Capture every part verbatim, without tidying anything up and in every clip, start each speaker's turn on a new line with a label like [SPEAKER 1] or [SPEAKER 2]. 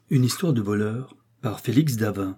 [SPEAKER 1] Une histoire de voleur par Félix Davin.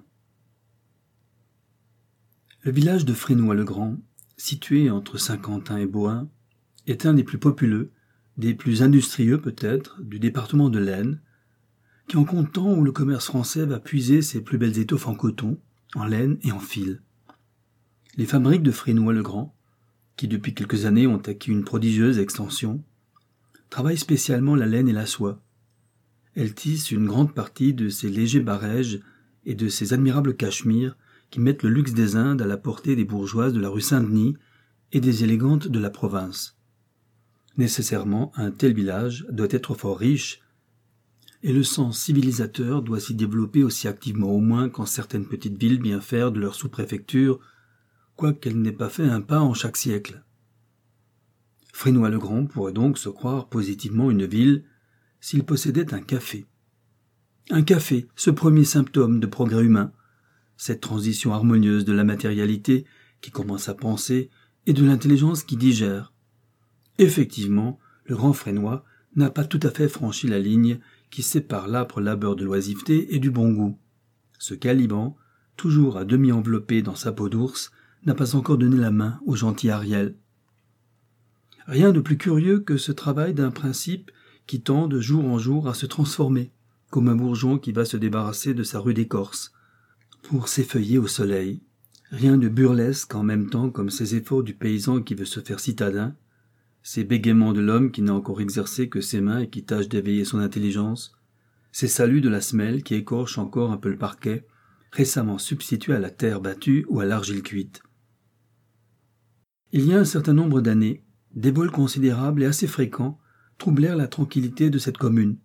[SPEAKER 1] Le village de Frénois-le-Grand, situé entre Saint-Quentin et Bohain, est un des plus populeux, des plus industrieux peut-être, du département de l'Aisne, qui en compte tant où le commerce français va puiser ses plus belles étoffes en coton, en laine et en fil. Les fabriques de Frénois-le-Grand, qui depuis quelques années ont acquis une prodigieuse extension, travaillent spécialement la laine et la soie. Elles tissent une grande partie de ces légers barèges et de ces admirables cachemires qui mettent le luxe des Indes à la portée des bourgeoises de la rue Saint-Denis et des élégantes de la province. Nécessairement, un tel village doit être fort riche, et le sens civilisateur doit s'y développer aussi activement au moins qu'en certaines petites villes bien faire de leur sous-préfecture, quoiqu'elle n'ait pas fait un pas en chaque siècle. Frénois-le-Grand pourrait donc se croire positivement une ville s'il possédait un café. Un café, ce premier symptôme de progrès humain, cette transition harmonieuse de la matérialité qui commence à penser et de l'intelligence qui digère. Effectivement, le grand Frénois n'a pas tout à fait franchi la ligne qui sépare l'âpre labeur de l'oisiveté et du bon goût. Ce Caliban, toujours à demi enveloppé dans sa peau d'ours, n'a pas encore donné la main au gentil Ariel. Rien de plus curieux que ce travail d'un principe qui tend de jour en jour à se transformer, comme un bourgeon qui va se débarrasser de sa rude écorce, pour s'effeuiller au soleil. Rien de burlesque en même temps comme ces efforts du paysan qui veut se faire citadin, ces bégaiements de l'homme qui n'a encore exercé que ses mains et qui tâche d'éveiller son intelligence, ces saluts de la semelle qui écorche encore un peu le parquet, récemment substitué à la terre battue ou à l'argile cuite. Il y a un certain nombre d'années, des vols considérables et assez fréquents troublèrent la tranquillité de cette commune.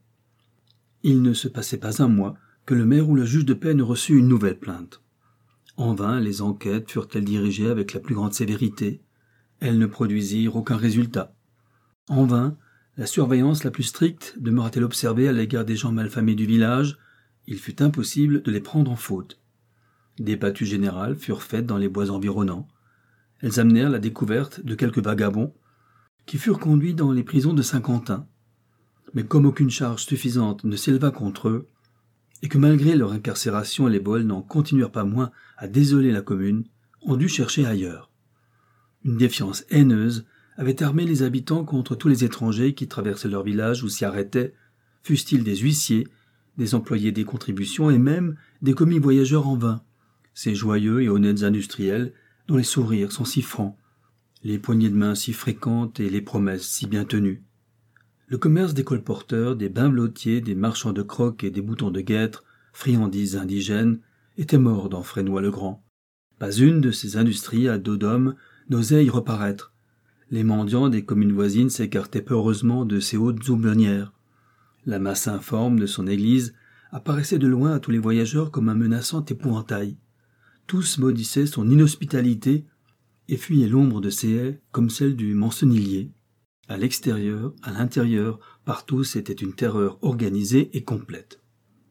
[SPEAKER 1] Il ne se passait pas un mois que le maire ou le juge de paix ne reçut une nouvelle plainte. En vain, les enquêtes furent-elles dirigées avec la plus grande sévérité. Elles ne produisirent aucun résultat. En vain, la surveillance la plus stricte demeura-t-elle observée à l'égard des gens malfamés du village. Il fut impossible de les prendre en faute. Des battues générales furent faites dans les bois environnants. Elles amenèrent la découverte de quelques vagabonds qui furent conduits dans les prisons de Saint-Quentin. Mais comme aucune charge suffisante ne s'éleva contre eux, et que malgré leur incarcération les vols n'en continuèrent pas moins à désoler la commune, on dut chercher ailleurs. Une défiance haineuse avait armé les habitants contre tous les étrangers qui traversaient leur village ou s'y arrêtaient, fussent-ils des huissiers, des employés des contributions et même des commis voyageurs en vain, ces joyeux et honnêtes industriels dont les sourires sont si francs, les poignées de main si fréquentes et les promesses si bien tenues. Le commerce des colporteurs, des bains blottiers, des marchands de crocs et des boutons de guêtre, friandises indigènes, était mort dans Frénois-le-Grand. Pas une de ces industries à dos d'homme n'osait y reparaître. Les mendiants des communes voisines s'écartaient peureusement de ces hautes aumônières. La masse informe de son église apparaissait de loin à tous les voyageurs comme un menaçant épouvantail. Tous maudissaient son inhospitalité et fuyaient l'ombre de ses haies comme celle du mancenillier. À l'extérieur, à l'intérieur, partout c'était une terreur organisée et complète.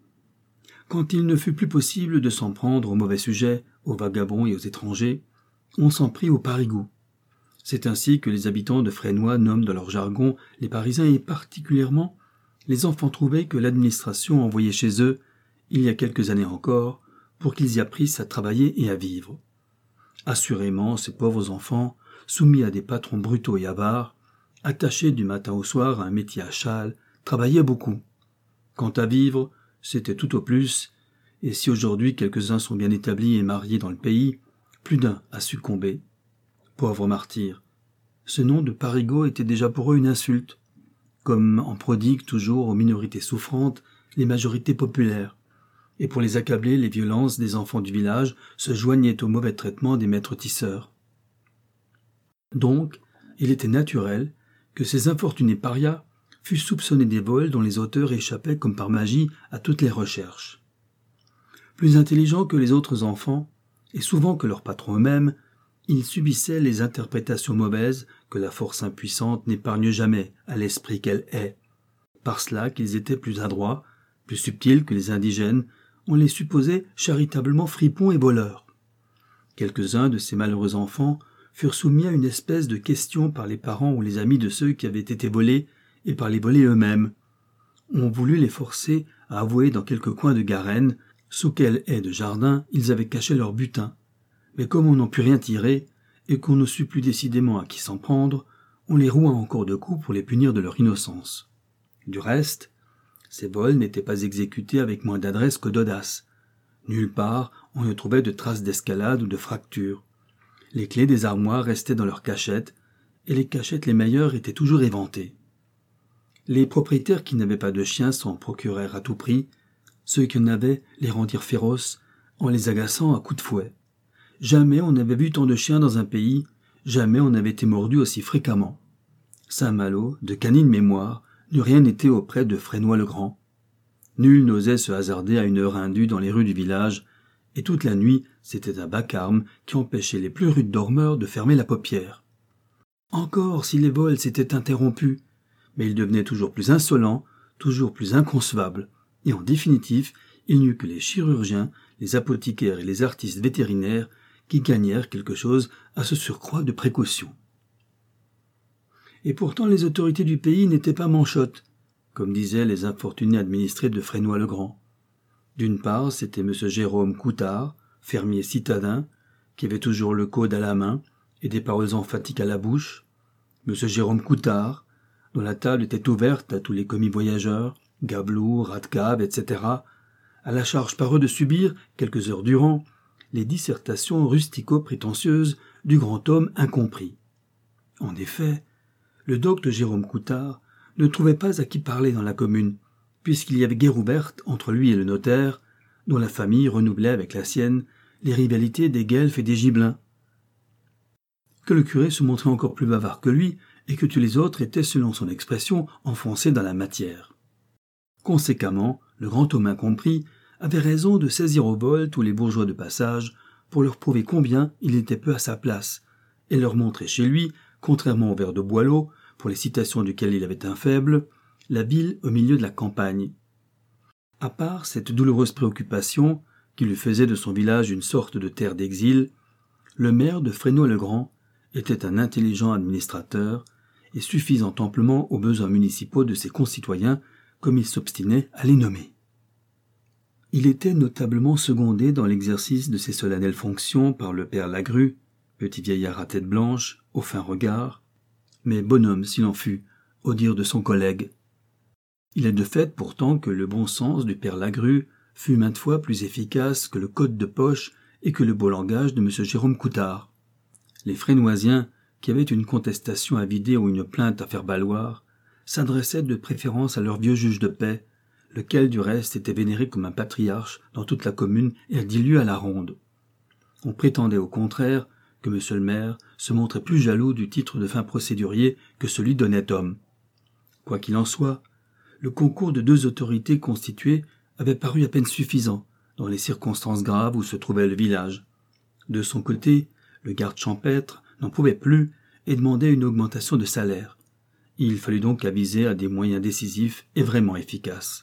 [SPEAKER 1] Quand il ne fut plus possible de s'en prendre aux mauvais sujets, aux vagabonds et aux étrangers, on s'en prit aux parigots. C'est ainsi que les habitants de Frénois nomment dans leur jargon les Parisiens et particulièrement les enfants trouvés que l'administration envoyait chez eux, il y a quelques années encore, pour qu'ils y apprissent à travailler et à vivre. Assurément, ces pauvres enfants, soumis à des patrons brutaux et avares, attachés du matin au soir à un métier à châle, travaillaient beaucoup. Quant à vivre, c'était tout au plus, et si aujourd'hui quelques-uns sont bien établis et mariés dans le pays, plus d'un a succombé. Pauvres martyrs. Ce nom de parigot était déjà pour eux une insulte, comme en prodiguent toujours aux minorités souffrantes les majorités populaires. Et pour les accabler, les violences des enfants du village se joignaient au mauvais traitement des maîtres tisseurs. Donc, il était naturel que ces infortunés parias fussent soupçonnés des vols dont les auteurs échappaient comme par magie à toutes les recherches. Plus intelligents que les autres enfants, et souvent que leurs patrons eux-mêmes, ils subissaient les interprétations mauvaises que la force impuissante n'épargne jamais à l'esprit qu'elle est. Par cela qu'ils étaient plus adroits, plus subtils que les indigènes, on les supposait charitablement fripons et voleurs. Quelques-uns de ces malheureux enfants furent soumis à une espèce de question par les parents ou les amis de ceux qui avaient été volés et par les volés eux-mêmes. on voulut les forcer à avouer dans quelques coins de Garenne sous quelle haie de jardin ils avaient caché leur butin. Mais comme on n'en put rien tirer, et qu'on ne sut plus décidément à qui s'en prendre, on les roua encore de coups pour les punir de leur innocence. Du reste, ces vols n'étaient pas exécutés avec moins d'adresse que d'audace. Nulle part on ne trouvait de traces d'escalade ou de fracture. Les clés des armoires restaient dans leurs cachettes, et les cachettes les meilleures étaient toujours éventées. Les propriétaires qui n'avaient pas de chiens s'en procurèrent à tout prix, ceux qui en avaient les rendirent féroces en les agaçant à coups de fouet. Jamais on n'avait vu tant de chiens dans un pays, jamais on n'avait été mordu aussi fréquemment. Saint-Malo, de canine mémoire, n'eût rien été auprès de Fresnoy-le-Grand. Nul n'osait se hasarder à une heure indue dans les rues du village, et toute la nuit c'était un vacarme qui empêchait les plus rudes dormeurs de fermer la paupière. Encore si les vols s'étaient interrompus, mais ils devenaient toujours plus insolents, toujours plus inconcevables, et en définitive, il n'y eut que les chirurgiens, les apothicaires et les artistes vétérinaires qui gagnèrent quelque chose à ce surcroît de précaution. Et pourtant les autorités du pays n'étaient pas manchottes, comme disaient les infortunés administrés de Fresnoy-le-Grand. D'une part, c'était M. Jérôme Coutard, fermier citadin, qui avait toujours le code à la main et des paroles emphatiques à la bouche. M. Jérôme Coutard, dont la table était ouverte à tous les commis voyageurs, gabelous, rats de cave, et cetera, à la charge par eux de subir, quelques heures durant, les dissertations rustico-prétentieuses du grand homme incompris. En effet, le docte Jérôme Coutard ne trouvait pas à qui parler dans la commune, puisqu'il y avait guerre ouverte entre lui et le notaire, dont la famille renouvelait avec la sienne les rivalités des guelfes et des gibelins. Que le curé se montrait encore plus bavard que lui, et que tous les autres étaient, selon son expression, enfoncés dans la matière. Conséquemment, le grand homme incompris avait raison de saisir au vol tous les bourgeois de passage pour leur prouver combien il était peu à sa place, et leur montrer chez lui, contrairement au vers de Boileau, pour les citations duquel il avait un faible, la ville au milieu de la campagne. À part cette douloureuse préoccupation qui lui faisait de son village une sorte de terre d'exil, le maire de Fresnoy-le-Grand était un intelligent administrateur et suffisant amplement aux besoins municipaux de ses concitoyens comme il s'obstinait à les nommer. Il était notablement secondé dans l'exercice de ses solennelles fonctions par le père Lagrue, petit vieillard à tête blanche, au fin regard, mais bonhomme s'il en fut, au dire de son collègue. Il est de fait pourtant que le bon sens du père Lagrue fut maintes fois plus efficace que le code de poche et que le beau langage de M. Jérôme Coutard. Les Fresnoisiens, qui avaient une contestation à vider ou une plainte à faire valoir, s'adressaient de préférence à leur vieux juge de paix, lequel du reste était vénéré comme un patriarche dans toute la commune et dix lieues à la ronde. On prétendait au contraire que M. le maire se montrait plus jaloux du titre de fin procédurier que celui d'honnête homme. Quoi qu'il en soit, le concours de deux autorités constituées avait paru à peine suffisant dans les circonstances graves où se trouvait le village. De son côté, le garde champêtre n'en pouvait plus et demandait une augmentation de salaire. Il fallut donc aviser à des moyens décisifs et vraiment efficaces.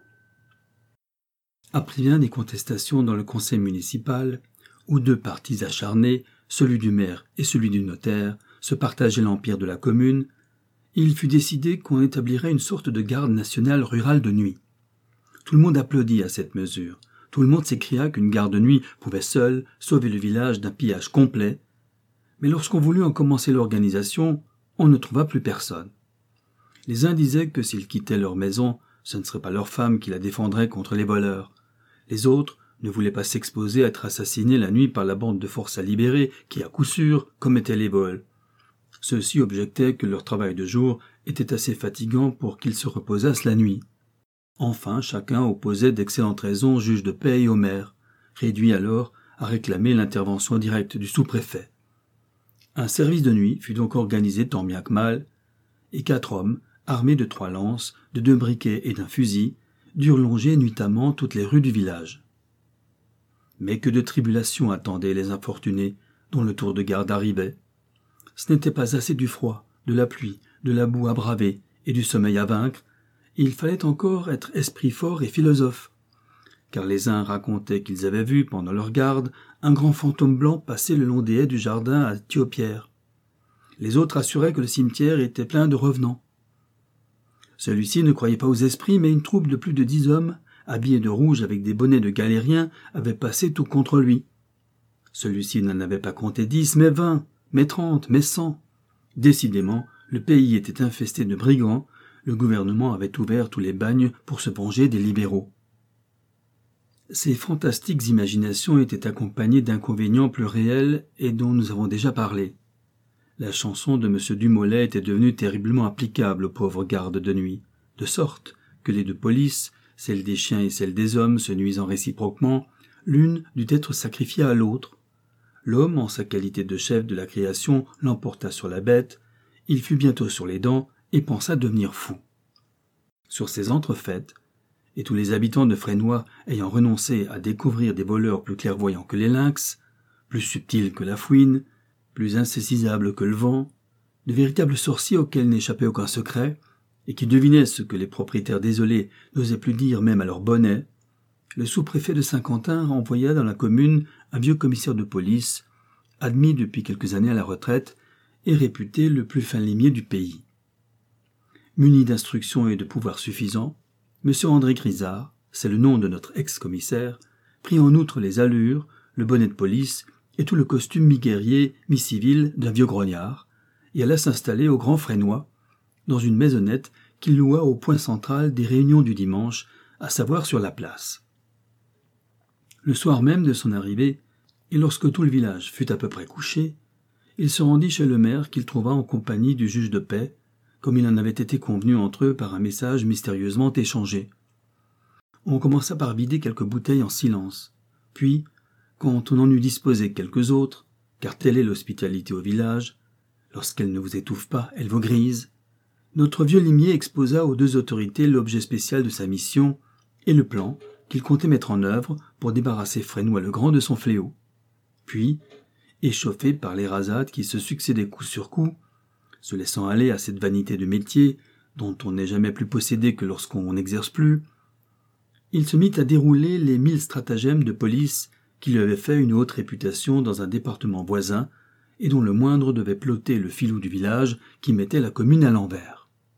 [SPEAKER 1] Après bien des contestations dans le conseil municipal, où deux partis acharnés, celui du maire et celui du notaire, se partageaient l'empire de la commune, il fut décidé qu'on établirait une sorte de garde nationale rurale de nuit. Tout le monde applaudit à cette mesure. Tout le monde s'écria qu'une garde de nuit pouvait seule sauver le village d'un pillage complet, mais lorsqu'on voulut en commencer l'organisation, on ne trouva plus personne. Les uns disaient que s'ils quittaient leur maison, ce ne serait pas leur femme qui la défendrait contre les voleurs. Les autres ne voulaient pas s'exposer à être assassinés la nuit par la bande de force à libérer qui, à coup sûr, commettait les vols. Ceux-ci objectaient que leur travail de jour était assez fatigant pour qu'ils se reposassent la nuit. Enfin, chacun opposait d'excellentes raisons au juge de paix et au maire, réduit alors à réclamer l'intervention directe du sous-préfet. Un service de nuit fut donc organisé tant bien que mal, et quatre hommes, armés de trois lances, de deux briquets et d'un fusil, durent longer nuitamment toutes les rues du village. Mais que de tribulations attendaient les infortunés dont le tour de garde arrivait. Ce n'était pas assez du froid, de la pluie, de la boue à braver et du sommeil à vaincre, il fallait encore être esprit fort et philosophe, car les uns racontaient qu'ils avaient vu, pendant leur garde, un grand fantôme blanc passer le long des haies du jardin à Thiaupierre. Les autres assuraient que le cimetière était plein de revenants. Celui-ci ne croyait pas aux esprits, mais une troupe de plus de dix hommes, habillés de rouge avec des bonnets de galériens, avait passé tout contre lui. Celui-ci n'en avait pas compté dix, mais vingt, mais trente, mais cent. Décidément, le pays était infesté de brigands, le gouvernement avait ouvert tous les bagnes pour se venger des libéraux. Ces fantastiques imaginations étaient accompagnées d'inconvénients plus réels et dont nous avons déjà parlé. La chanson de M. Dumollet était devenue terriblement applicable aux pauvres gardes de nuit, de sorte que les deux polices, celle des chiens et celle des hommes se nuisant réciproquement, l'une dut être sacrifiée à l'autre. L'homme, en sa qualité de chef de la création, l'emporta sur la bête, il fut bientôt sur les dents et pensa devenir fou. Sur ces entrefaites, et tous les habitants de Fresnoy ayant renoncé à découvrir des voleurs plus clairvoyants que les lynx, plus subtils que la fouine, plus insaisissables que le vent, de véritables sorciers auxquels n'échappait aucun secret, et qui devinaient ce que les propriétaires désolés n'osaient plus dire même à leur bonnet, le sous-préfet de Saint-Quentin envoya dans la commune un vieux commissaire de police, admis depuis quelques années à la retraite et réputé le plus fin limier du pays. Muni d'instructions et de pouvoirs suffisants, M. André Grisard, c'est le nom de notre ex-commissaire, prit en outre les allures, le bonnet de police et tout le costume mi-guerrier, mi-civil d'un vieux grognard, et alla s'installer au Grand Fresnoy, dans une maisonnette qu'il loua au point central des réunions du dimanche, à savoir sur la place. Le soir même de son arrivée, et lorsque tout le village fut à peu près couché, il se rendit chez le maire qu'il trouva en compagnie du juge de paix, comme il en avait été convenu entre eux par un message mystérieusement échangé. On commença par vider quelques bouteilles en silence, puis, quand on en eut disposé quelques autres, car telle est l'hospitalité au village, lorsqu'elle ne vous étouffe pas, elle vous grise, notre vieux limier exposa aux deux autorités l'objet spécial de sa mission et le plan qu'il comptait mettre en œuvre pour débarrasser Fresnoy le Grand de son fléau. Puis, échauffé par les rasades qui se succédaient coup sur coup, se laissant aller à cette vanité de métier dont on n'est jamais plus possédé que lorsqu'on n'exerce plus, il se mit à dérouler les mille stratagèmes de police qui lui avaient fait une haute réputation dans un département voisin et dont le moindre devait ploter le filou du village qui mettait la commune à l'envers.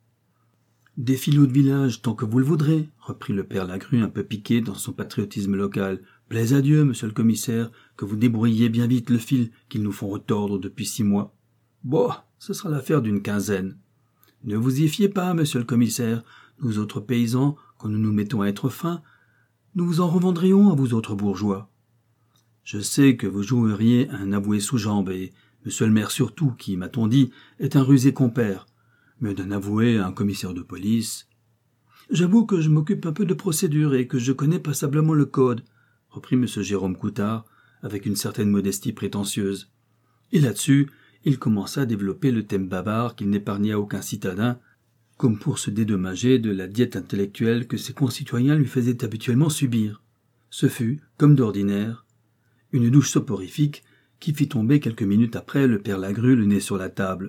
[SPEAKER 1] « Des filous de village tant que vous le voudrez, » reprit le père Lagrue un peu piqué dans son patriotisme local. « Plaise à Dieu, monsieur le commissaire, que vous débrouilliez bien vite le fil qu'ils nous font retordre depuis six mois. Bon, ce sera l'affaire d'une quinzaine. Ne vous y fiez pas, monsieur le commissaire, nous autres paysans, quand nous nous mettons à être fins, nous vous en revendrions à vous autres bourgeois. Je sais que vous joueriez un avoué sous jambe, et monsieur le maire surtout, qui, m'a-t-on dit, est un rusé compère, mais d'un avoué à un commissaire de police. J'avoue que je m'occupe un peu de procédure et que je connais passablement le code, reprit M. Jérôme Coutard, avec une certaine modestie prétentieuse. Et là-dessus, il commença à développer le thème bavard qu'il n'épargna aucun citadin, comme pour se dédommager de la diète intellectuelle que ses concitoyens lui faisaient habituellement subir. Ce fut, comme d'ordinaire, une douche soporifique qui fit tomber quelques minutes après le père Lagrue le nez sur la table.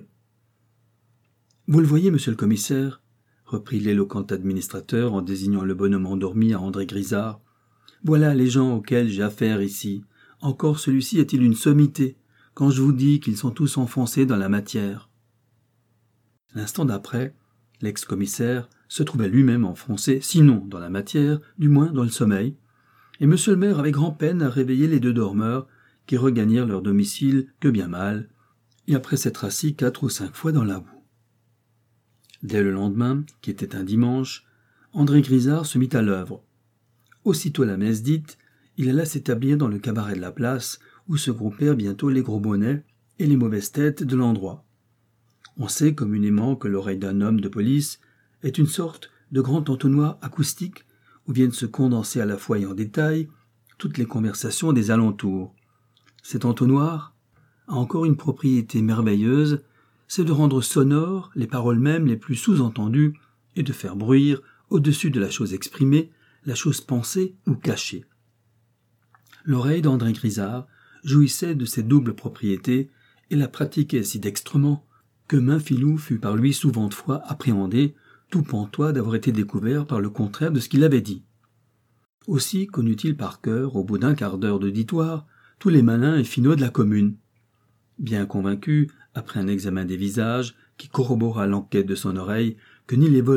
[SPEAKER 1] « Vous le voyez, monsieur le commissaire, » reprit l'éloquent administrateur en désignant le bonhomme endormi à André Grisard, « voilà les gens auxquels j'ai affaire ici. Encore celui-ci est-il une sommité, quand je vous dis qu'ils sont tous enfoncés dans la matière. » L'instant d'après, l'ex-commissaire se trouvait lui-même enfoncé, sinon dans la matière, du moins dans le sommeil, et monsieur le maire avait grand-peine à réveiller les deux dormeurs qui regagnèrent leur domicile que bien mal, et après s'être assis quatre ou cinq fois dans la boue. Dès le lendemain, qui était un dimanche, André Grisard se mit à l'œuvre. Aussitôt la messe dite, il alla s'établir dans le cabaret de la place, où se groupèrent bientôt les gros bonnets et les mauvaises têtes de l'endroit. On sait communément que l'oreille d'un homme de police est une sorte de grand entonnoir acoustique où viennent se condenser à la fois et en détail toutes les conversations des alentours. Cet entonnoir a encore une propriété merveilleuse, c'est de rendre sonores les paroles mêmes les plus sous-entendues et de faire bruire, au-dessus de la chose exprimée, la chose pensée ou cachée. L'oreille d'André Grisard jouissait de ces doubles propriétés et la pratiquait si dextrement que maint filou fut par lui souvent de fois appréhendé, tout pantois d'avoir été découvert par le contraire de ce qu'il avait dit. Aussi connut-il par cœur, au bout d'un quart d'heure d'auditoire, tous les malins et finauds de la commune. Bien convaincu, après un examen des visages, qui corrobora l'enquête de son oreille, que ni les voleurs,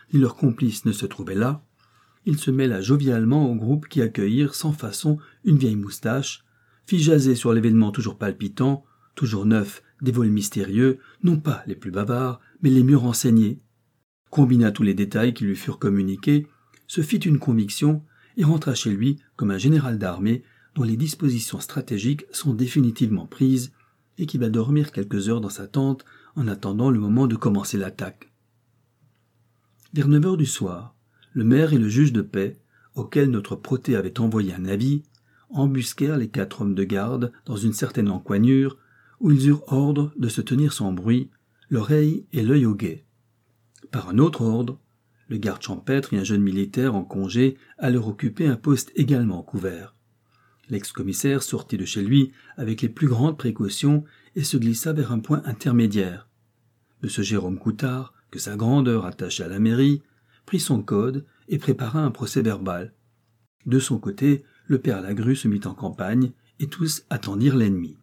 [SPEAKER 1] ni leurs complices ne se trouvaient là, il se mêla jovialement au groupe qui accueillirent sans façon une vieille moustache, fit jaser sur l'événement toujours palpitant, toujours neuf, des vols mystérieux, non pas les plus bavards, mais les mieux renseignés, combina tous les détails qui lui furent communiqués, se fit une conviction et rentra chez lui comme un général d'armée dont les dispositions stratégiques sont définitivement prises et qui va dormir quelques heures dans sa tente en attendant le moment de commencer l'attaque. Vers neuf heures du soir, le maire et le juge de paix, auxquels notre protée avait envoyé un avis, embusquèrent les quatre hommes de garde dans une certaine encoignure où ils eurent ordre de se tenir sans bruit, l'oreille et l'œil au guet. Par un autre ordre, le garde champêtre et un jeune militaire en congé allèrent occuper un poste également couvert. L'ex-commissaire sortit de chez lui avec les plus grandes précautions et se glissa vers un point intermédiaire. M. Jérôme Coutard, que sa grandeur attachait à la mairie, prit son code et prépara un procès-verbal. De son côté, le père Lagrue se mit en campagne et tous attendirent l'ennemi.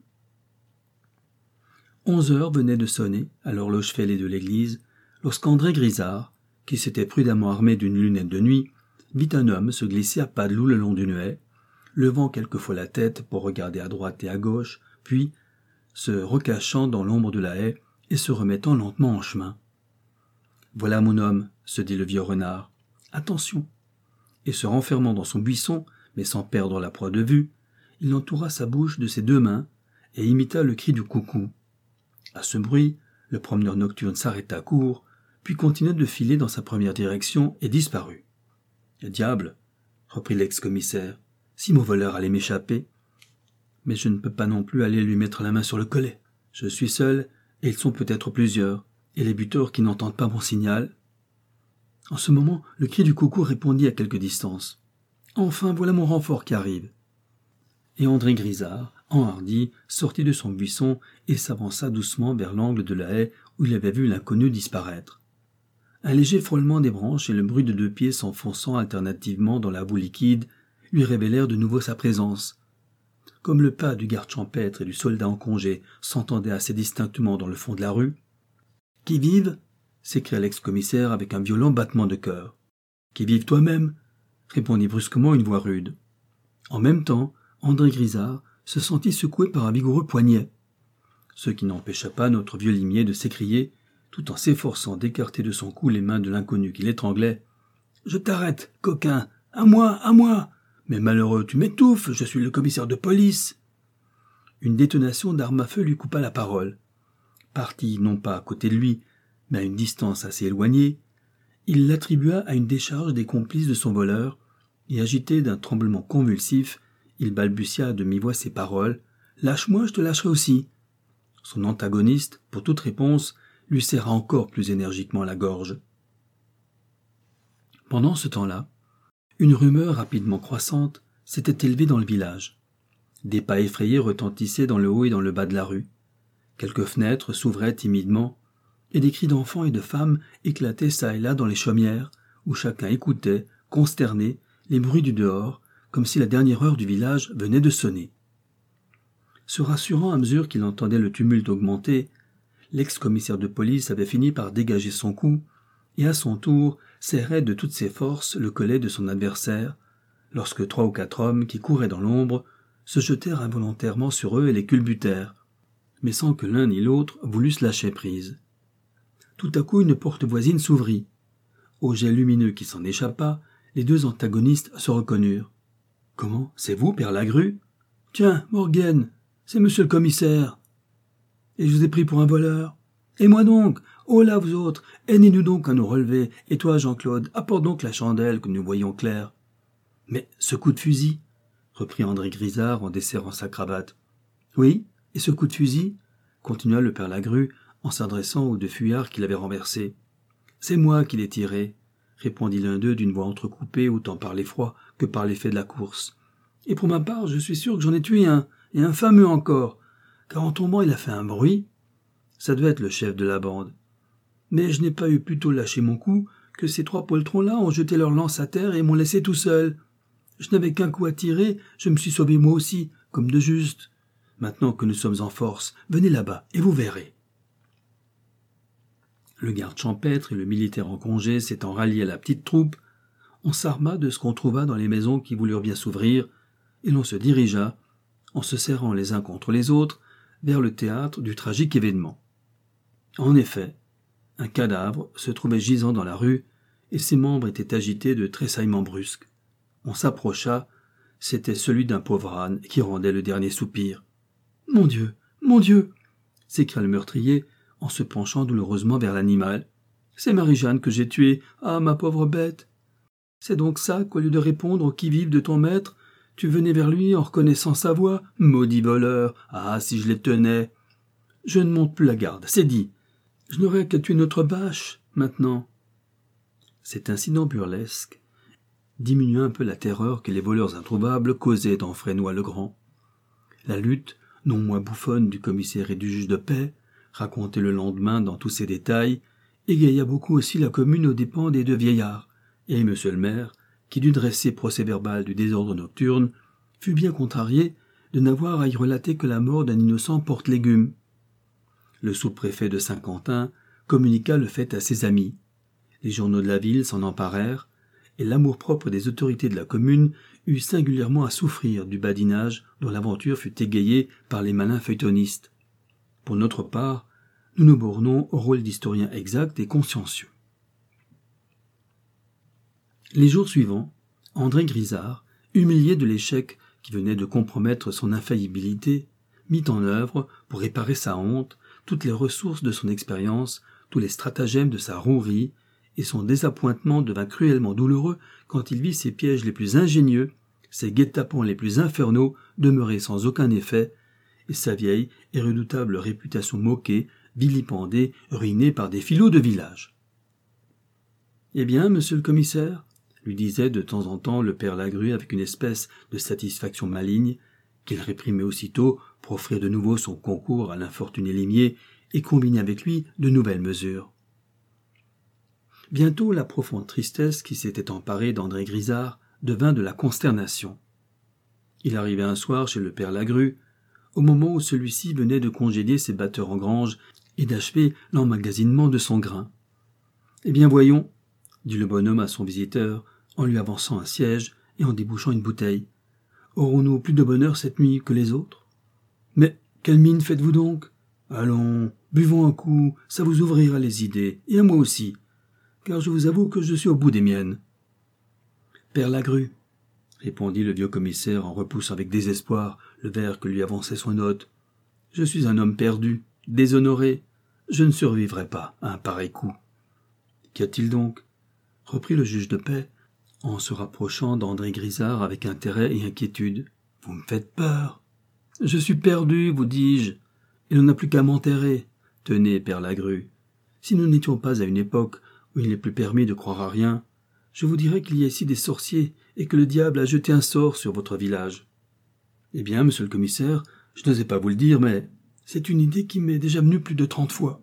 [SPEAKER 1] Onze heures venaient de sonner à l'horloge fêlée de l'église lorsqu'André Grisard, qui s'était prudemment armé d'une lunette de nuit, vit un homme se glisser à pas de loup le long d'une haie, levant quelquefois la tête pour regarder à droite et à gauche, puis se recachant dans l'ombre de la haie et se remettant lentement en chemin. « Voilà mon homme, » se dit le vieux renard. « Attention !» Et se renfermant dans son buisson, mais sans perdre la proie de vue, il entoura sa bouche de ses deux mains et imita le cri du coucou. À ce bruit, le promeneur nocturne s'arrêta court, puis continua de filer dans sa première direction et disparut. « Diable !» reprit l'ex-commissaire. « Si mon voleur allait m'échapper. Mais je ne peux pas non plus aller lui mettre la main sur le collet. Je suis seul, et ils sont peut-être plusieurs, et les buteurs qui n'entendent pas mon signal. » En ce moment, le cri du coucou répondit à quelque distance. « Enfin, voilà mon renfort qui arrive. » Et André Grisard, enhardi, sortit de son buisson et s'avança doucement vers l'angle de la haie où il avait vu l'inconnu disparaître. Un léger frôlement des branches et le bruit de deux pieds s'enfonçant alternativement dans la boue liquide lui révélèrent de nouveau sa présence. Comme le pas du garde champêtre et du soldat en congé s'entendait assez distinctement dans le fond de la rue. « Qui vive ?» s'écria l'ex-commissaire avec un violent battement de cœur. « Qui vive toi-même ?» répondit brusquement une voix rude. En même temps, André Grisard se sentit secoué par un vigoureux poignet, ce qui n'empêcha pas notre vieux limier de s'écrier, tout en s'efforçant d'écarter de son cou les mains de l'inconnu qui l'étranglait. « Je t'arrête, coquin, à moi, à moi. Mais malheureux, tu m'étouffes, je suis le commissaire de police. » Une détonation d'arme à feu lui coupa la parole. Parti non pas à côté de lui, mais à une distance assez éloignée, il l'attribua à une décharge des complices de son voleur, et agité d'un tremblement convulsif, il balbutia à demi-voix ces paroles « Lâche-moi, je te lâcherai aussi !» Son antagoniste, pour toute réponse, lui serra encore plus énergiquement la gorge. Pendant ce temps-là, une rumeur rapidement croissante s'était élevée dans le village. Des pas effrayés retentissaient dans le haut et dans le bas de la rue. Quelques fenêtres s'ouvraient timidement, et des cris d'enfants et de femmes éclataient çà et là dans les chaumières, où chacun écoutait, consterné, les bruits du dehors, comme si la dernière heure du village venait de sonner. Se rassurant à mesure qu'il entendait le tumulte augmenter, l'ex-commissaire de police avait fini par dégager son cou, et à son tour serrait de toutes ses forces le collet de son adversaire, lorsque trois ou quatre hommes qui couraient dans l'ombre se jetèrent involontairement sur eux et les culbutèrent, mais sans que l'un ni l'autre voulussent lâcher prise. Tout à coup une porte voisine s'ouvrit. Au jet lumineux qui s'en échappa, les deux antagonistes se reconnurent. « Comment, c'est vous, père Lagrue ? Tiens, Morgane, c'est monsieur le commissaire. Et je vous ai pris pour un voleur. Et moi donc, oh là vous autres, aidez-nous donc à nous relever, et toi Jean-Claude, apporte donc la chandelle que nous voyons clair. »« Mais ce coup de fusil ?» reprit André Grisard en desserrant sa cravate. « Oui, et ce coup de fusil ?» continua le père Lagrue en s'adressant aux deux fuyards qu'il avait renversés. « C'est moi qui l'ai tiré, » répondit l'un d'eux d'une voix entrecoupée autant par l'effroi que par l'effet de la course. « Et pour ma part, je suis sûr que j'en ai tué un, et un fameux encore, car en tombant il a fait un bruit. Ça devait être le chef de la bande. Mais je n'ai pas eu plus tôt lâché mon coup que ces trois poltrons-là ont jeté leur lance à terre et m'ont laissé tout seul. Je n'avais qu'un coup à tirer, je me suis sauvé moi aussi, comme de juste. Maintenant que nous sommes en force, venez là-bas et vous verrez. » Le garde champêtre et le militaire en congé s'étant ralliés à la petite troupe, on s'arma de ce qu'on trouva dans les maisons qui voulurent bien s'ouvrir, et l'on se dirigea, en se serrant les uns contre les autres, vers le théâtre du tragique événement. En effet, un cadavre se trouvait gisant dans la rue, et ses membres étaient agités de tressaillements brusques. On s'approcha, c'était celui d'un pauvre âne qui rendait le dernier soupir. « Mon Dieu, mon Dieu !» s'écria le meurtrier en se penchant douloureusement vers l'animal. « C'est Marie-Jeanne que j'ai tuée, ah ma pauvre bête ! C'est donc ça qu'au lieu de répondre au qui-vive de ton maître, tu venais vers lui en reconnaissant sa voix, maudit voleur, ah si je les tenais ! Je ne monte plus la garde, c'est dit. Je n'aurais qu'à tuer notre bâche, maintenant. » Cet incident burlesque diminua un peu la terreur que les voleurs introuvables causaient dans Fresnoy-le-Grand. La lutte, non moins bouffonne du commissaire et du juge de paix, racontée le lendemain dans tous ses détails, égaya beaucoup aussi la commune aux dépens des deux vieillards, et monsieur le maire, qui dut dresser procès-verbal du désordre nocturne, fut bien contrarié de n'avoir à y relater que la mort d'un innocent porte-légumes. Le sous-préfet de Saint-Quentin communiqua le fait à ses amis. Les journaux de la ville s'en emparèrent, et l'amour-propre des autorités de la commune eut singulièrement à souffrir du badinage dont l'aventure fut égayée par les malins feuilletonistes. Pour notre part, nous nous bornons au rôle d'historien exact et consciencieux. Les jours suivants, André Grisard, humilié de l'échec qui venait de compromettre son infaillibilité, mit en œuvre, pour réparer sa honte, toutes les ressources de son expérience, tous les stratagèmes de sa rouerie, et son désappointement devint cruellement douloureux quand il vit ses pièges les plus ingénieux, ses guet-apens les plus infernaux demeurer sans aucun effet, et sa vieille et redoutable réputation moquée, vilipendée, ruinée par des filous de village. « Eh bien, monsieur le commissaire ?» lui disait de temps en temps le père Lagrue avec une espèce de satisfaction maligne, qu'il réprimait aussitôt pour offrir de nouveau son concours à l'infortuné limier et combiner avec lui de nouvelles mesures. Bientôt la profonde tristesse qui s'était emparée d'André Grisard devint de la consternation. Il arrivait un soir chez le père Lagrue, au moment où celui-ci venait de congédier ses batteurs en grange et d'achever l'emmagasinement de son grain. « Eh bien voyons, » dit le bonhomme à son visiteur, en lui avançant un siège et en débouchant une bouteille. « Aurons-nous plus de bonheur cette nuit que les autres ? Mais quelle mine faites-vous donc ? Allons, buvons un coup, ça vous ouvrira les idées, et à moi aussi, car je vous avoue que je suis au bout des miennes. »« Père Lagrue, » répondit le vieux commissaire en repoussant avec désespoir le verre que lui avançait son hôte, « je suis un homme perdu, déshonoré, je ne survivrai pas à un pareil coup. »« Qu'y a-t-il donc ?» reprit le juge de paix, en se rapprochant d'André Grisard avec intérêt et inquiétude. « Vous me faites peur. Je suis perdu, vous dis-je, et l'on n'a plus qu'à m'enterrer. Tenez, père Lagrue, si nous n'étions pas à une époque où il n'est plus permis de croire à rien, je vous dirais qu'il y a ici des sorciers et que le diable a jeté un sort sur votre village. Eh bien, monsieur le commissaire, je n'osais pas vous le dire, mais c'est une idée qui m'est déjà venue plus de trente fois.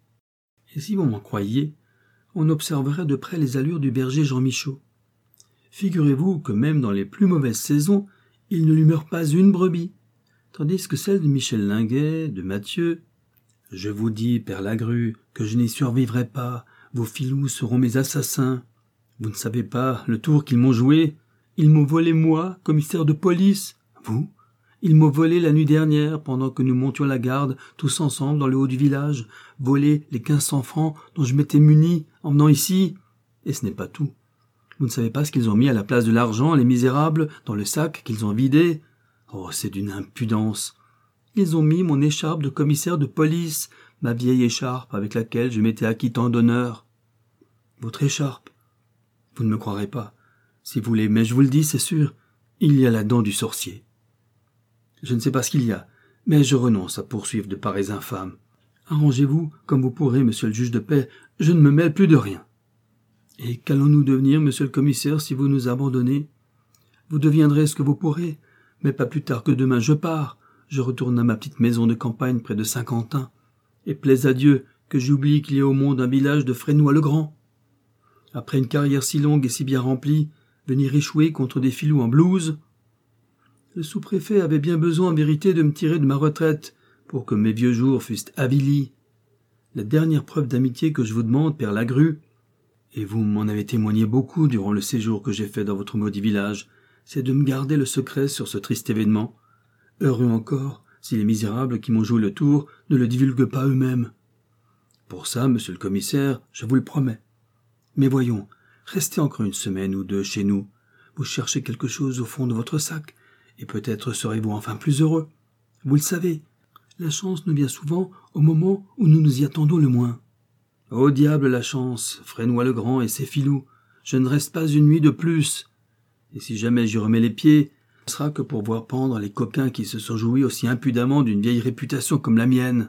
[SPEAKER 1] Et si vous m'en croyiez, on observerait de près les allures du berger Jean Michaud. Figurez-vous que même dans les plus mauvaises saisons, il ne lui meurt pas une brebis, tandis que celle de Michel Linguet, de Mathieu... Je vous dis, père Lagrue, que je n'y survivrai pas, vos filous seront mes assassins. Vous ne savez pas le tour qu'ils m'ont joué. Ils m'ont volé moi, commissaire de police. Vous ? Ils m'ont volé la nuit dernière, pendant que nous montions la garde, tous ensemble, dans le haut du village, volé les quinze cents francs dont je m'étais muni en venant ici. Et ce n'est pas tout. Vous ne savez pas ce qu'ils ont mis à la place de l'argent, les misérables, dans le sac qu'ils ont vidé. Oh, c'est d'une impudence. Ils ont mis mon écharpe de commissaire de police, ma vieille écharpe avec laquelle je m'étais acquis tant d'honneur. Votre écharpe ? Vous ne me croirez pas, si vous voulez, mais je vous le dis, c'est sûr, il y a la dent du sorcier. Je ne sais pas ce qu'il y a, mais je renonce à poursuivre de pareils infâmes. Arrangez-vous comme vous pourrez, monsieur le juge de paix, je ne me mêle plus de rien. Et qu'allons-nous devenir, monsieur le commissaire, si vous nous abandonnez ? Vous deviendrez ce que vous pourrez, mais pas plus tard que demain je pars. Je retourne à ma petite maison de campagne près de Saint-Quentin, et plaise à Dieu que j'oublie qu'il y a au monde un village de Fresnoy-le-Grand. Après une carrière si longue et si bien remplie, venir échouer contre des filous en blouse. Le sous-préfet avait bien besoin en vérité de me tirer de ma retraite pour que mes vieux jours fussent avilis. La dernière preuve d'amitié que je vous demande, Père Lagrue, et vous m'en avez témoigné beaucoup durant le séjour que j'ai fait dans votre maudit village, c'est de me garder le secret sur ce triste événement. Heureux encore si les misérables qui m'ont joué le tour ne le divulguent pas eux-mêmes. Pour ça, monsieur le commissaire, je vous le promets. Mais voyons, restez encore une semaine ou deux chez nous. Vous cherchez quelque chose au fond de votre sac, et peut-être serez-vous enfin plus heureux. Vous le savez, la chance nous vient souvent au moment où nous nous y attendons le moins. Au diable la chance, Frénois-le-Grand et ses filous, je ne reste pas une nuit de plus. Et si jamais j'y remets les pieds, ce sera que pour voir pendre les coquins qui se sont joués aussi impudemment d'une vieille réputation comme la mienne.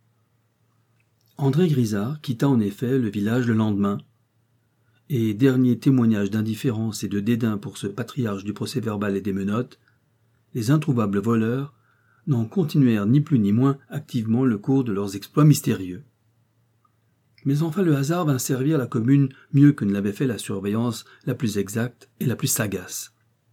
[SPEAKER 1] André Grisard quitta en effet le village le lendemain, et dernier témoignage d'indifférence et de dédain pour ce patriarche du procès-verbal et des menottes, les introuvables voleurs n'en continuèrent ni plus ni moins activement le cours de leurs exploits mystérieux. Mais enfin le hasard vint servir la commune mieux que ne l'avait fait la surveillance la plus exacte et la plus sagace.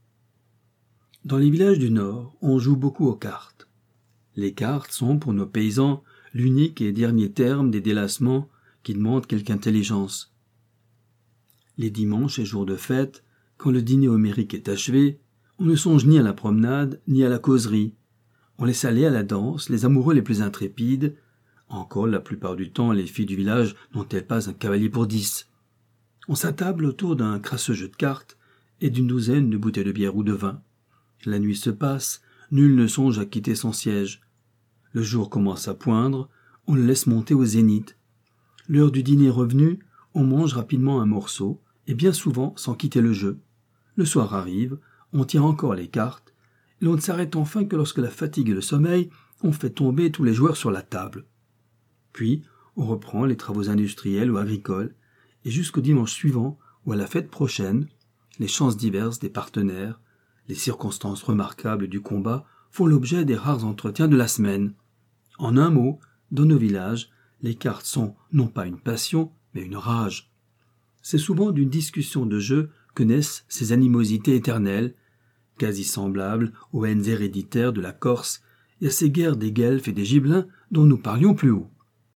[SPEAKER 1] Dans les villages du Nord, on joue beaucoup aux cartes. Les cartes sont, pour nos paysans, l'unique et dernier terme des délassements qui demandent quelque intelligence. Les dimanches et jours de fête, quand le dîner homérique est achevé, on ne songe ni à la promenade, ni à la causerie. On laisse aller à la danse les amoureux les plus intrépides. Encore, la plupart du temps, les filles du village n'ont-elles pas un cavalier pour dix. On s'attable autour d'un crasseux jeu de cartes et d'une douzaine de bouteilles de bière ou de vin. La nuit se passe, nul ne songe à quitter son siège. Le jour commence à poindre, on le laisse monter au zénith. L'heure du dîner revenue, on mange rapidement un morceau, et bien souvent sans quitter le jeu. Le soir arrive, on tire encore les cartes, et l'on ne s'arrête enfin que lorsque la fatigue et le sommeil ont fait tomber tous les joueurs sur la table. Puis, on reprend les travaux industriels ou agricoles, et jusqu'au dimanche suivant, ou à la fête prochaine, les chances diverses des partenaires, les circonstances remarquables du combat font l'objet des rares entretiens de la semaine. En un mot, dans nos villages, les cartes sont non pas une passion, mais une rage. C'est souvent d'une discussion de jeu que naissent ces animosités éternelles, quasi semblables aux haines héréditaires de la Corse et à ces guerres des Guelfes et des Gibelins dont nous parlions plus haut.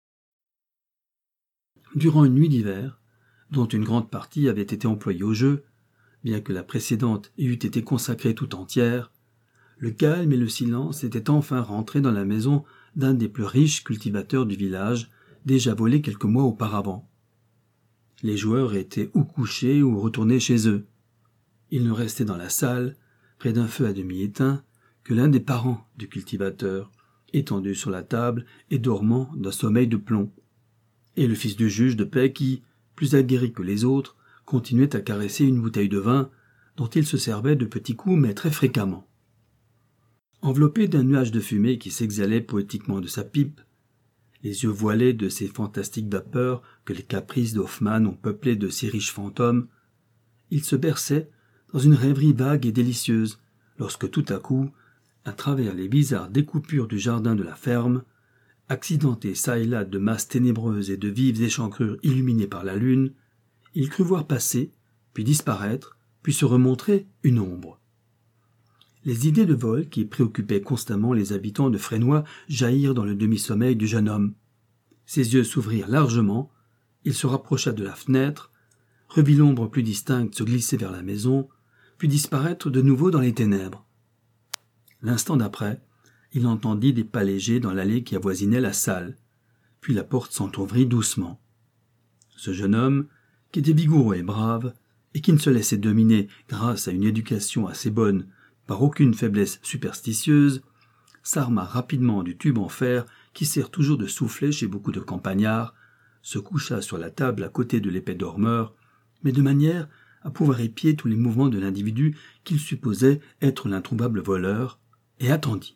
[SPEAKER 1] Durant une nuit d'hiver, dont une grande partie avait été employée au jeu, bien que la précédente eût été consacrée tout entière, le calme et le silence étaient enfin rentrés dans la maison d'un des plus riches cultivateurs du village, déjà volé quelques mois auparavant. Les joueurs étaient ou couchés ou retournés chez eux. Il ne restait dans la salle, près d'un feu à demi éteint, que l'un des parents du cultivateur, étendu sur la table et dormant d'un sommeil de plomb, et le fils du juge de paix qui, plus aguerri que les autres, continuait à caresser une bouteille de vin dont il se servait de petits coups mais très fréquemment. Enveloppé d'un nuage de fumée qui s'exhalait poétiquement de sa pipe, les yeux voilés de ces fantastiques vapeurs que les caprices d'Hoffmann ont peuplées de si riches fantômes, il se berçait dans une rêverie vague et délicieuse, lorsque tout à coup, à travers les bizarres découpures du jardin de la ferme, accidenté çà et là de masses ténébreuses et de vives échancrures illuminées par la lune, il crut voir passer, puis disparaître, puis se remontrer une ombre. Les idées de vol qui préoccupaient constamment les habitants de Frénois jaillirent dans le demi-sommeil du jeune homme. Ses yeux s'ouvrirent largement, il se rapprocha de la fenêtre, revit l'ombre plus distincte se glisser vers la maison, puis disparaître de nouveau dans les ténèbres. L'instant d'après, il entendit des pas légers dans l'allée qui avoisinait la salle, puis la porte s'entr'ouvrit doucement. Ce jeune homme, qui était vigoureux et brave, et qui ne se laissait dominer grâce à une éducation assez bonne par aucune faiblesse superstitieuse, s'arma rapidement du tube en fer qui sert toujours de soufflet chez beaucoup de campagnards, se coucha sur la table à côté de l'épais dormeur, mais de manière à pouvoir épier tous les mouvements de l'individu qu'il supposait être l'introuvable voleur, et attendit.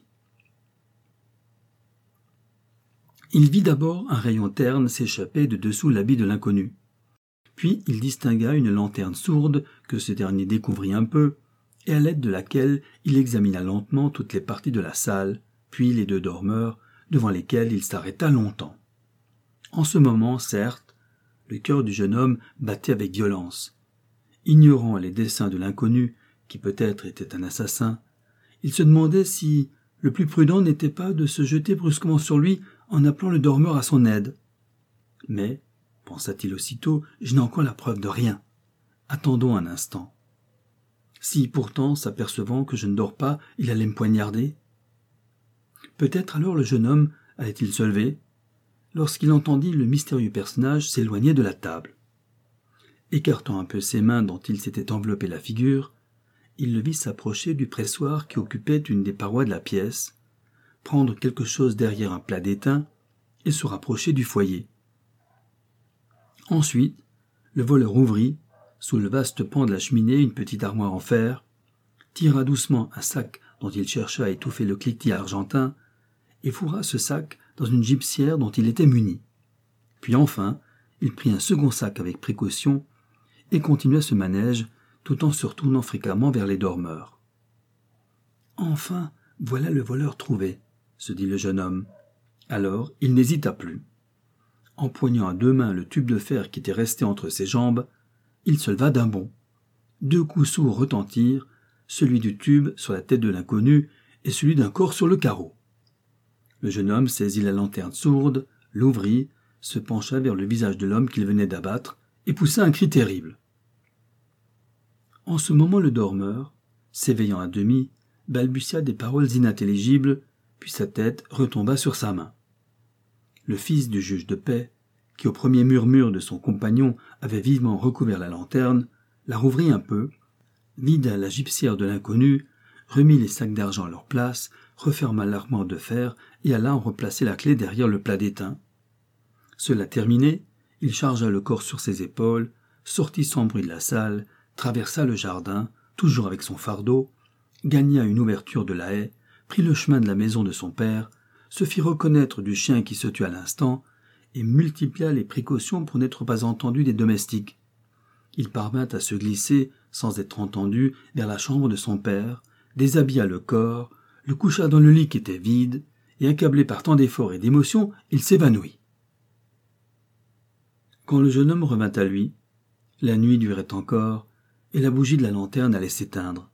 [SPEAKER 1] Il vit d'abord un rayon terne s'échapper de dessous l'habit de l'inconnu. Puis il distingua une lanterne sourde que ce dernier découvrit un peu, et à l'aide de laquelle il examina lentement toutes les parties de la salle, puis les deux dormeurs, devant lesquels il s'arrêta longtemps. En ce moment, certes, le cœur du jeune homme battait avec violence. Ignorant les desseins de l'inconnu, qui peut-être était un assassin, il se demandait si le plus prudent n'était pas de se jeter brusquement sur lui en appelant le dormeur à son aide. Mais, pensa-t-il aussitôt, je n'ai encore la preuve de rien. Attendons un instant. Si, pourtant, s'apercevant que je ne dors pas, il allait me poignarder? Peut-être alors le jeune homme allait-il se lever, lorsqu'il entendit le mystérieux personnage s'éloigner de la table. Écartant un peu ses mains dont il s'était enveloppé la figure, il le vit s'approcher du pressoir qui occupait une des parois de la pièce, prendre quelque chose derrière un plat d'étain et se rapprocher du foyer. Ensuite, le voleur ouvrit, sous le vaste pan de la cheminée, une petite armoire en fer, tira doucement un sac dont il chercha à étouffer le cliquetis argentin et fourra ce sac dans une gibecière dont il était muni. Puis enfin, il prit un second sac avec précaution et continua ce manège tout en se retournant fréquemment vers les dormeurs. « Enfin, voilà le voleur trouvé », se dit le jeune homme. Alors, il n'hésita plus. Empoignant à deux mains le tube de fer qui était resté entre ses jambes, il se leva d'un bond. Deux coups sourds retentirent, celui du tube sur la tête de l'inconnu et celui d'un corps sur le carreau. Le jeune homme saisit la lanterne sourde, l'ouvrit, se pencha vers le visage de l'homme qu'il venait d'abattre et poussa un cri terrible. En ce moment, le dormeur, s'éveillant à demi, balbutia des paroles inintelligibles, puis sa tête retomba sur sa main. Le fils du juge de paix, qui au premier murmure de son compagnon avait vivement recouvert la lanterne, la rouvrit un peu, vida la gibecière de l'inconnu, remit les sacs d'argent à leur place, referma l'armoire de fer et alla en replacer la clé derrière le plat d'étain. Cela terminé, il chargea le corps sur ses épaules, sortit sans bruit de la salle, traversa le jardin, toujours avec son fardeau, gagna une ouverture de la haie, prit le chemin de la maison de son père, se fit reconnaître du chien qui se tut à l'instant, et multiplia les précautions pour n'être pas entendu des domestiques. Il parvint à se glisser, sans être entendu, vers la chambre de son père, déshabilla le corps, le coucha dans le lit qui était vide, et accablé par tant d'efforts et d'émotions, il s'évanouit. Quand le jeune homme revint à lui, la nuit durait encore, et la bougie de la lanterne allait s'éteindre.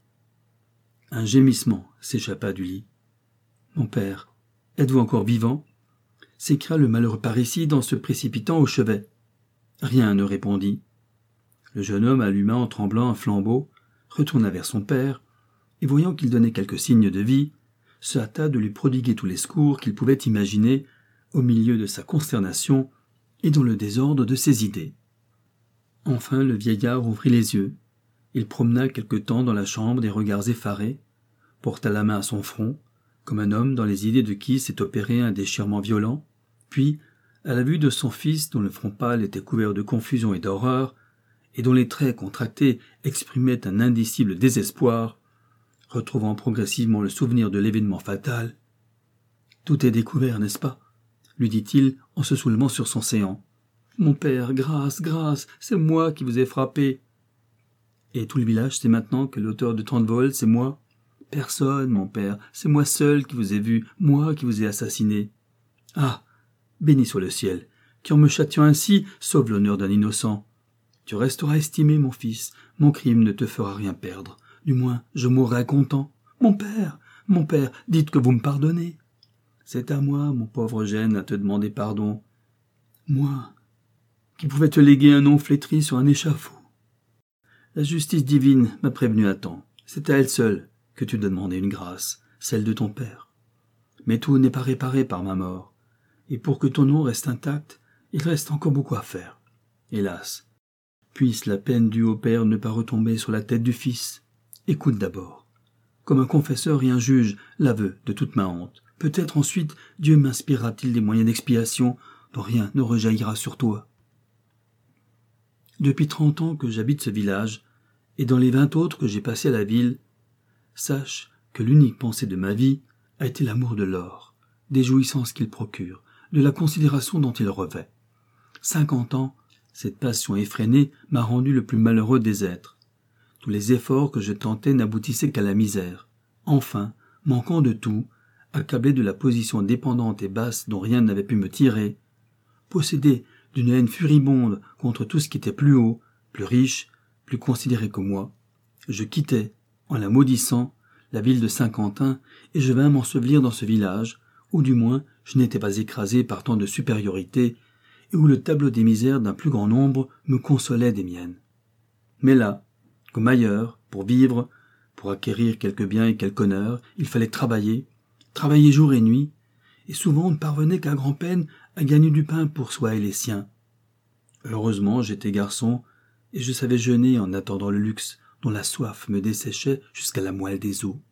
[SPEAKER 1] Un gémissement s'échappa du lit. « Mon père, êtes-vous encore vivant ?» s'écria le malheureux parricide en se précipitant au chevet. Rien ne répondit. Le jeune homme alluma en tremblant un flambeau, retourna vers son père, et voyant qu'il donnait quelques signes de vie, se hâta de lui prodiguer tous les secours qu'il pouvait imaginer au milieu de sa consternation et dans le désordre de ses idées. Enfin le vieillard ouvrit les yeux. Il promena quelque temps dans la chambre des regards effarés, porta la main à son front, comme un homme dans les idées de qui s'est opéré un déchirement violent, puis, à la vue de son fils dont le front pâle était couvert de confusion et d'horreur, et dont les traits contractés exprimaient un indicible désespoir, retrouvant progressivement le souvenir de l'événement fatal. « Tout est découvert, n'est-ce pas ?» lui dit-il en se soulevant sur son séant. « Mon père, grâce, grâce, c'est moi qui vous ai frappé. » « Et tout le village sait maintenant que l'auteur de tant de vols, c'est moi ? Personne, mon père, c'est moi seul qui vous ai vu, moi qui vous ai assassiné. Ah, béni soit le ciel, qui en me châtiant ainsi sauve l'honneur d'un innocent. Tu resteras estimé, mon fils, mon crime ne te fera rien perdre. Du moins, je mourrai content. Mon père, mon père, dites que vous me pardonnez. C'est à moi, mon pauvre Gênes, à te demander pardon. Moi, qui pouvais te léguer un nom flétri sur un échafaud. La justice divine m'a prévenu à temps. C'est à elle seule que tu dois demander une grâce, celle de ton père. Mais tout n'est pas réparé par ma mort. Et pour que ton nom reste intact, il reste encore beaucoup à faire. Hélas, puisse la peine due au père ne pas retomber sur la tête du fils. Écoute d'abord. Comme un confesseur et un juge, l'aveu de toute ma honte. Peut-être ensuite Dieu m'inspirera-t-il des moyens d'expiation dont rien ne rejaillira sur toi. Depuis trente ans que j'habite ce village, et dans les vingt autres que j'ai passés à la ville, sache que l'unique pensée de ma vie a été l'amour de l'or, des jouissances qu'il procure, de la considération dont il revêt. Cinquante ans, cette passion effrénée m'a rendu le plus malheureux des êtres. Tous les efforts que je tentais n'aboutissaient qu'à la misère. Enfin, manquant de tout, accablé de la position dépendante et basse dont rien n'avait pu me tirer, possédé d'une haine furibonde contre tout ce qui était plus haut, plus riche, plus considéré que moi, je quittai, en la maudissant, la ville de Saint-Quentin, et je vins m'ensevelir dans ce village, où du moins je n'étais pas écrasé par tant de supériorité, et où le tableau des misères d'un plus grand nombre me consolait des miennes. Mais là, comme ailleurs, pour vivre, pour acquérir quelques biens et quelque honneur, il fallait travailler, travailler jour et nuit, et souvent on ne parvenait qu'à grand-peine à gagner du pain pour soi et les siens. Heureusement, j'étais garçon, et je savais jeûner en attendant le luxe dont la soif me desséchait jusqu'à la moelle des os.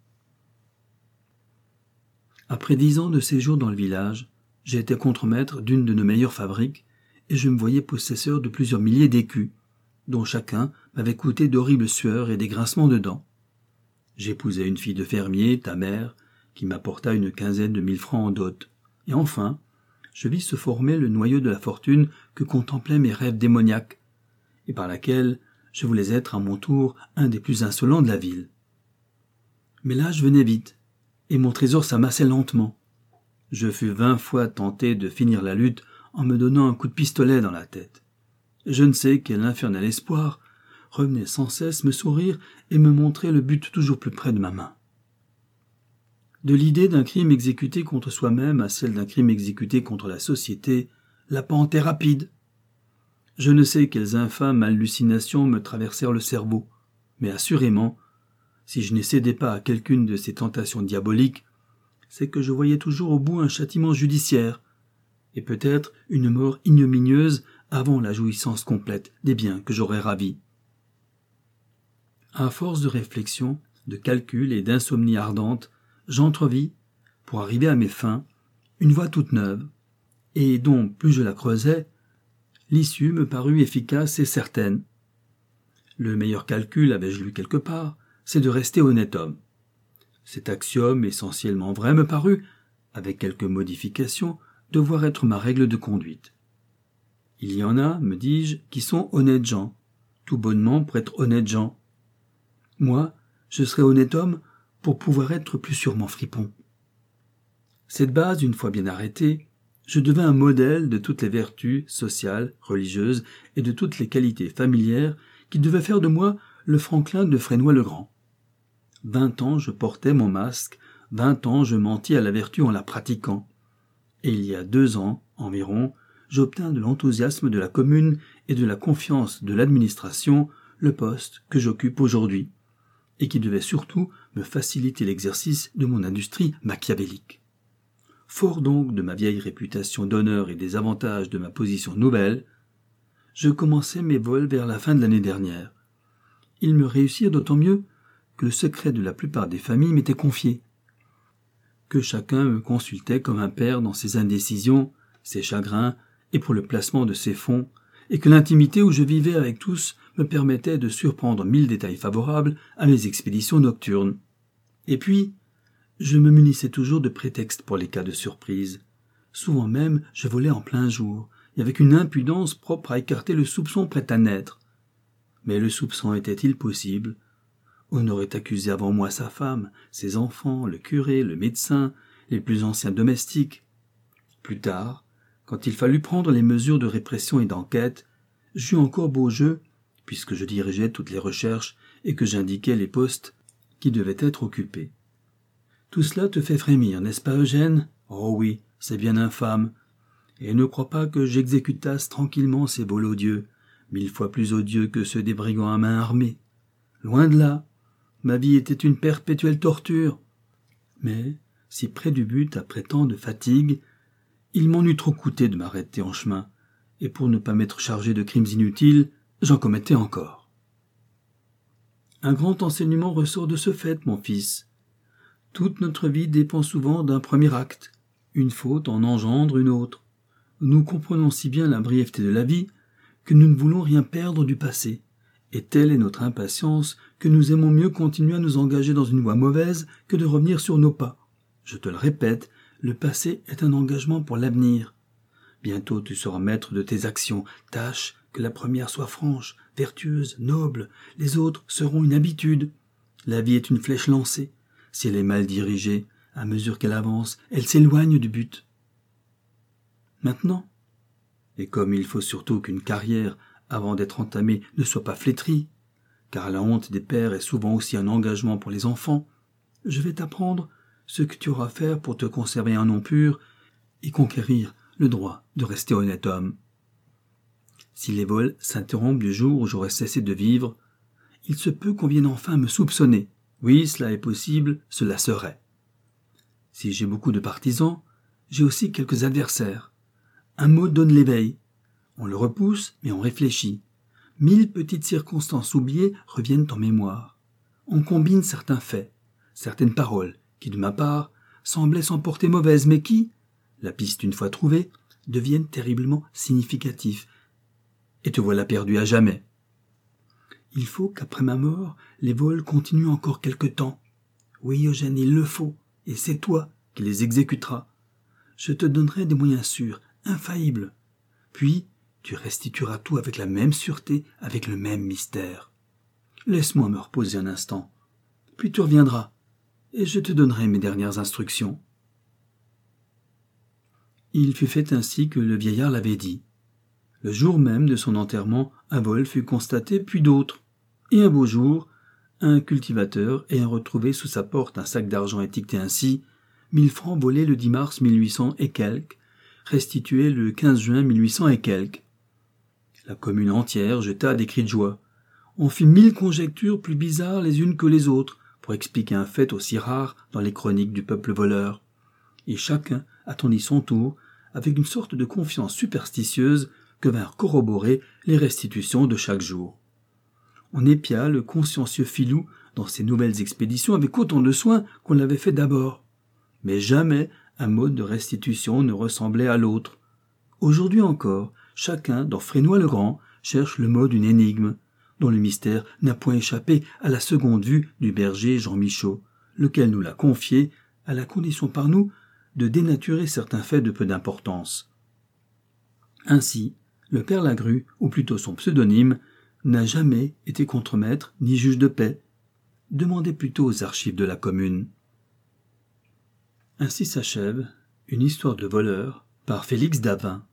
[SPEAKER 1] Après dix ans de séjour dans le village, j'ai été contremaître d'une de nos meilleures fabriques, et je me voyais possesseur de plusieurs milliers d'écus, dont chacun m'avait coûté d'horribles sueurs et des grincements de dents. J'épousai une fille de fermier, ta mère, qui m'apporta une quinzaine de mille francs en dot. Et enfin, je vis se former le noyau de la fortune que contemplaient mes rêves démoniaques, et par laquelle je voulais être à mon tour un des plus insolents de la ville. Mais l'âge venait vite, et mon trésor s'amassait lentement. Je fus vingt fois tenté de finir la lutte en me donnant un coup de pistolet dans la tête. Je ne sais quel infernal espoir revenait sans cesse me sourire et me montrer le but toujours plus près de ma main. De l'idée d'un crime exécuté contre soi-même à celle d'un crime exécuté contre la société, la pente est rapide. Je ne sais quelles infâmes hallucinations me traversèrent le cerveau, mais assurément, si je ne cédais pas à quelqu'une de ces tentations diaboliques, c'est que je voyais toujours au bout un châtiment judiciaire, et peut-être une mort ignominieuse avant la jouissance complète des biens que j'aurais ravis. À force de réflexion, de calcul et d'insomnie ardente, j'entrevis, pour arriver à mes fins, une voie toute neuve, et dont, plus je la creusais, l'issue me parut efficace et certaine. Le meilleur calcul, avais-je lu quelque part, c'est de rester honnête homme. Cet axiome essentiellement vrai me parut, avec quelques modifications, devoir être ma règle de conduite. Il y en a, me dis-je, qui sont honnêtes gens, tout bonnement pour être honnêtes gens. Moi, je serai honnête homme pour pouvoir être plus sûrement fripon. Cette base, une fois bien arrêtée, je devins un modèle de toutes les vertus sociales, religieuses et de toutes les qualités familières qui devaient faire de moi le Franklin de Fresnoy-le-Grand. Vingt ans je portais mon masque, vingt ans je mentis à la vertu en la pratiquant. Et il y a deux ans, environ, j'obtins de l'enthousiasme de la commune et de la confiance de l'administration le poste que j'occupe aujourd'hui, et qui devait surtout me faciliter l'exercice de mon industrie machiavélique. Fort donc de ma vieille réputation d'honneur et des avantages de ma position nouvelle, je commençai mes vols vers la fin de l'année dernière. Ils me réussirent d'autant mieux que le secret de la plupart des familles m'était confié, que chacun me consultait comme un père dans ses indécisions, ses chagrins et pour le placement de ses fonds, et que l'intimité où je vivais avec tous me permettait de surprendre mille détails favorables à mes expéditions nocturnes. Et puis, je me munissais toujours de prétextes pour les cas de surprise. Souvent même, je volais en plein jour, et avec une impudence propre à écarter le soupçon prêt à naître. Mais le soupçon était-il possible ? On aurait accusé avant moi sa femme, ses enfants, le curé, le médecin, les plus anciens domestiques. Plus tard, quand il fallut prendre les mesures de répression et d'enquête, j'eus encore beau jeu, puisque je dirigeais toutes les recherches et que j'indiquais les postes qui devaient être occupés. Tout cela te fait frémir, n'est-ce pas, Eugène ? Oh oui, c'est bien infâme. Et ne crois pas que j'exécutasse tranquillement ces vols odieux, mille fois plus odieux que ceux des brigands à main armée. Loin de là, ma vie était une perpétuelle torture. Mais, si près du but après tant de fatigue, il m'en eût trop coûté de m'arrêter en chemin, et pour ne pas m'être chargé de crimes inutiles, j'en commettais encore. Un grand enseignement ressort de ce fait, mon fils. Toute notre vie dépend souvent d'un premier acte. Une faute en engendre une autre. Nous comprenons si bien la brièveté de la vie que nous ne voulons rien perdre du passé. Et telle est notre impatience que nous aimons mieux continuer à nous engager dans une voie mauvaise que de revenir sur nos pas. Je te le répète, le passé est un engagement pour l'avenir. Bientôt tu seras maître de tes actions. Tâche que la première soit franche, vertueuse, noble. Les autres seront une habitude. La vie est une flèche lancée. Si elle est mal dirigée, à mesure qu'elle avance, elle s'éloigne du but. Maintenant, et comme il faut surtout qu'une carrière, avant d'être entamée, ne soit pas flétrie, car la honte des pères est souvent aussi un engagement pour les enfants, je vais t'apprendre ce que tu auras à faire pour te conserver un nom pur et conquérir le droit de rester honnête homme. Si les vols s'interrompent du jour où j'aurais cessé de vivre, il se peut qu'on vienne enfin me soupçonner. Oui, cela est possible, cela serait. Si j'ai beaucoup de partisans, j'ai aussi quelques adversaires. Un mot donne l'éveil. On le repousse, mais on réfléchit. Mille petites circonstances oubliées reviennent en mémoire. On combine certains faits, certaines paroles, qui, de ma part, semblaient sans portée mauvaise, mais qui, la piste une fois trouvée, deviennent terriblement significatifs. Et te voilà perdu à jamais. Il faut qu'après ma mort, les vols continuent encore quelque temps. Oui, Eugène, il le faut, et c'est toi qui les exécuteras. Je te donnerai des moyens sûrs, infaillibles. Puis, tu restitueras tout avec la même sûreté, avec le même mystère. Laisse-moi me reposer un instant, puis tu reviendras, et je te donnerai mes dernières instructions. Il fut fait ainsi que le vieillard l'avait dit. Le jour même de son enterrement, un vol fut constaté, puis d'autres. Et un beau jour, un cultivateur, ayant retrouvé sous sa porte un sac d'argent étiqueté ainsi, mille francs volés le dix mars mille huit cents et quelques, restitués le quinze juin mille huit cents et quelques. La commune entière jeta des cris de joie. On fit mille conjectures plus bizarres les unes que les autres pour expliquer un fait aussi rare dans les chroniques du peuple voleur. Et chacun attendit son tour avec une sorte de confiance superstitieuse que vinrent corroborer les restitutions de chaque jour. On épia le consciencieux Filou dans ses nouvelles expéditions avec autant de soin qu'on l'avait fait d'abord. Mais jamais un mode de restitution ne ressemblait à l'autre. Aujourd'hui encore, chacun, dans Frénois-le-Grand, cherche le mot d'une énigme, dont le mystère n'a point échappé à la seconde vue du berger Jean Michaud, lequel nous l'a confié, à la condition par nous de dénaturer certains faits de peu d'importance. Ainsi, le père Lagrue, ou plutôt son pseudonyme, n'a jamais été contremaître ni juge de paix. Demandez plutôt aux archives de la commune. Ainsi s'achève une histoire de voleur par Félix Davin.